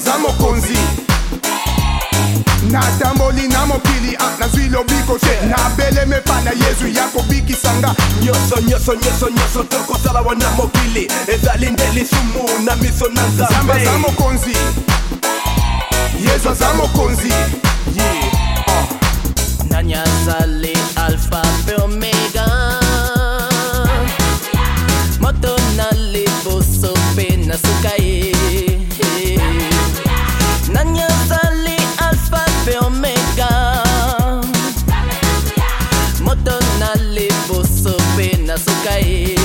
za mokonzi natamboli na mokili nazwi lobiko te nabeleme pa na yezu yakobikisanga nyonso tokozala wana mokili ezali nde lisumu na miso na nzambe za mokonzi yezu aza mokonzi nani azali alpha pe omega moto na liboso pe na suka ye nani azali alpha pe omega moto na liboso pe na suka ye